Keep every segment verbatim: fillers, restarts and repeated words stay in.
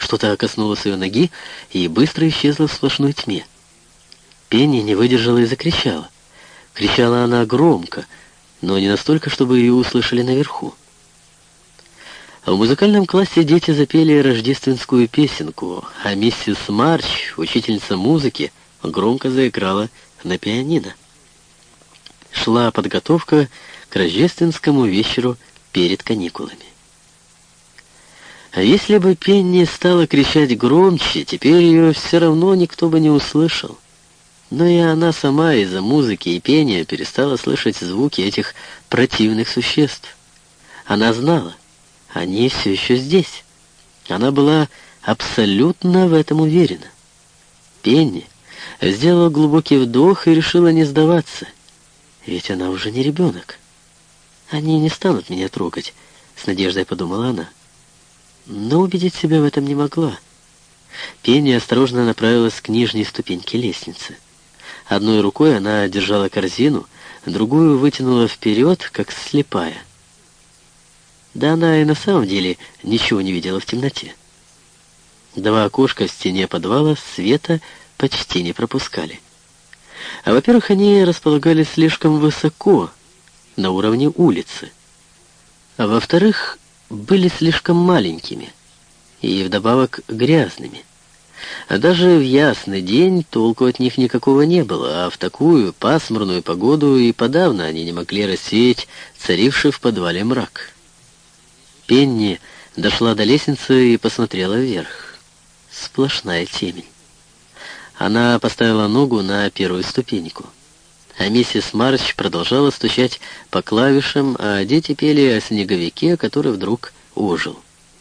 Что-то коснулось ее ноги и быстро исчезло в сплошной тьме. Пенни не выдержала и закричала. Кричала она громко, но не настолько, чтобы ее услышали наверху. В музыкальном классе дети запели рождественскую песенку, а миссис Марч, учительница музыки, громко заиграла на пианино. Шла подготовка к рождественскому вечеру перед каникулами. А если бы Пенни стала кричать громче, теперь ее все равно никто бы не услышал. Но и она сама из-за музыки и пения перестала слышать звуки этих противных существ. Она знала, они все еще здесь. Она была абсолютно в этом уверена. Пенни сделала глубокий вдох и решила не сдаваться. Ведь она уже не ребенок. Они не станут меня трогать, с надеждой подумала она. Но убедить себя в этом не могла. Пенни осторожно направилась к нижней ступеньке лестницы. Одной рукой она держала корзину, другую вытянула вперед, как слепая. Да она и на самом деле ничего не видела в темноте. Два окошка в стене подвала света почти не пропускали. А во-первых, они располагались слишком высоко, на уровне улицы. А во-вторых, были слишком маленькими и вдобавок грязными. А даже в ясный день толку от них никакого не было, а в такую пасмурную погоду и подавно они не могли рассеять царивший в подвале мрак. Пенни дошла до лестницы и посмотрела вверх. Сплошная темень. Она поставила ногу на первую ступеньку. А миссис Марч продолжала стучать по клавишам, а дети пели о снеговике, который вдруг ожил.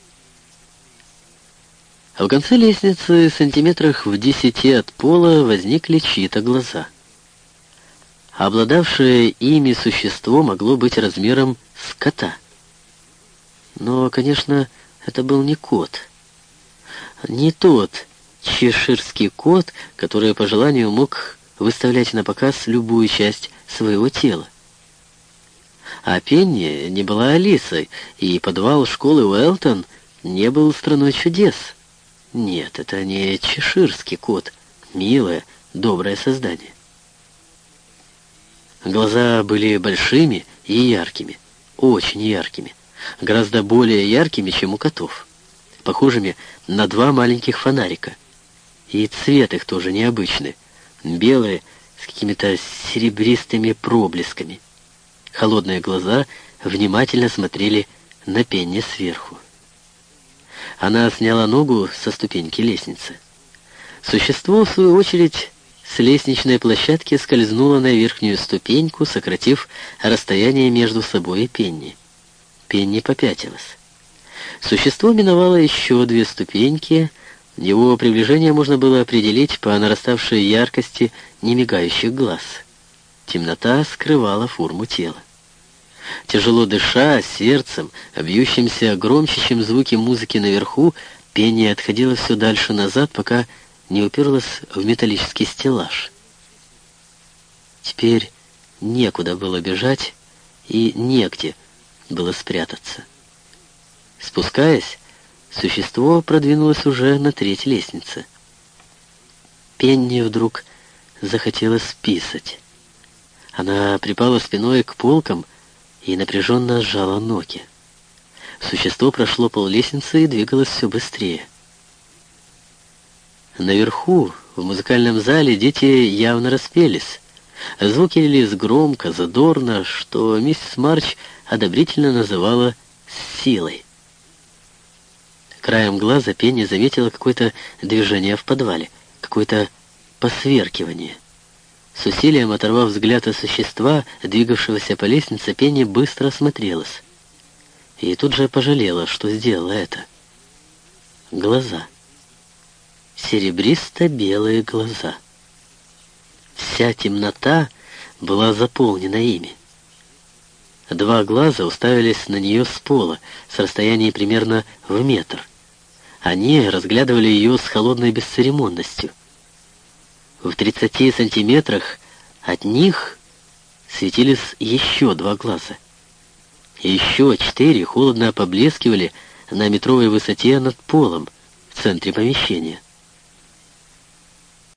А в конце лестницы, сантиметрах в десяти от пола, возникли чьи-то глаза. Обладавшее ими существо могло быть размером с кота. Но, конечно, это был не кот. Не тот чеширский кот, который по желанию мог выставлять на показ любую часть своего тела. А Пенни не была Алисой, и подвал школы Уэлтон не был страной чудес. Нет, это не чеширский кот, милое, доброе создание. Глаза были большими и яркими, очень яркими, гораздо более яркими, чем у котов, похожими на два маленьких фонарика. И цвет их тоже необычный, белые с какими-то серебристыми проблесками. Холодные глаза внимательно смотрели на Пенни сверху. Она сняла ногу со ступеньки лестницы. Существо, в свою очередь, с лестничной площадки скользнуло на верхнюю ступеньку, сократив расстояние между собой и Пенни. Пенни попятилась. Существо миновало еще две ступеньки. Его приближение можно было определить по нараставшей яркости немигающих глаз. Темнота скрывала форму тела. Тяжело дыша, сердцем, бьющимся громче, чем звуки музыки наверху, Пенни отходила все дальше назад, пока не уперлась в металлический стеллаж. Теперь некуда было бежать и негде было спрятаться. Спускаясь, существо продвинулось уже на треть лестницы. Пенни вдруг захотелось писать. Она припала спиной к полкам и напряженно сжала ноги. Существо прошло поллестницы и двигалось все быстрее. Наверху, в музыкальном зале, дети явно распелись. Звуки лились громко, задорно, что миссис Марч одобрительно называла «силой». Краем глаза Пенни заметила какое-то движение в подвале, какое-то посверкивание. С усилием оторвав взгляд от существа, двигавшегося по лестнице, Пенни быстро осмотрелась. И тут же пожалела, что сделала это. Глаза. Серебристо-белые глаза. Вся темнота была заполнена ими. Два глаза уставились на нее с пола, с расстояния примерно в метр. Они разглядывали ее с холодной бесцеремонностью. В тридцати сантиметрах от них светились еще два глаза. Еще четыре холодно поблескивали на метровой высоте над полом, в центре помещения.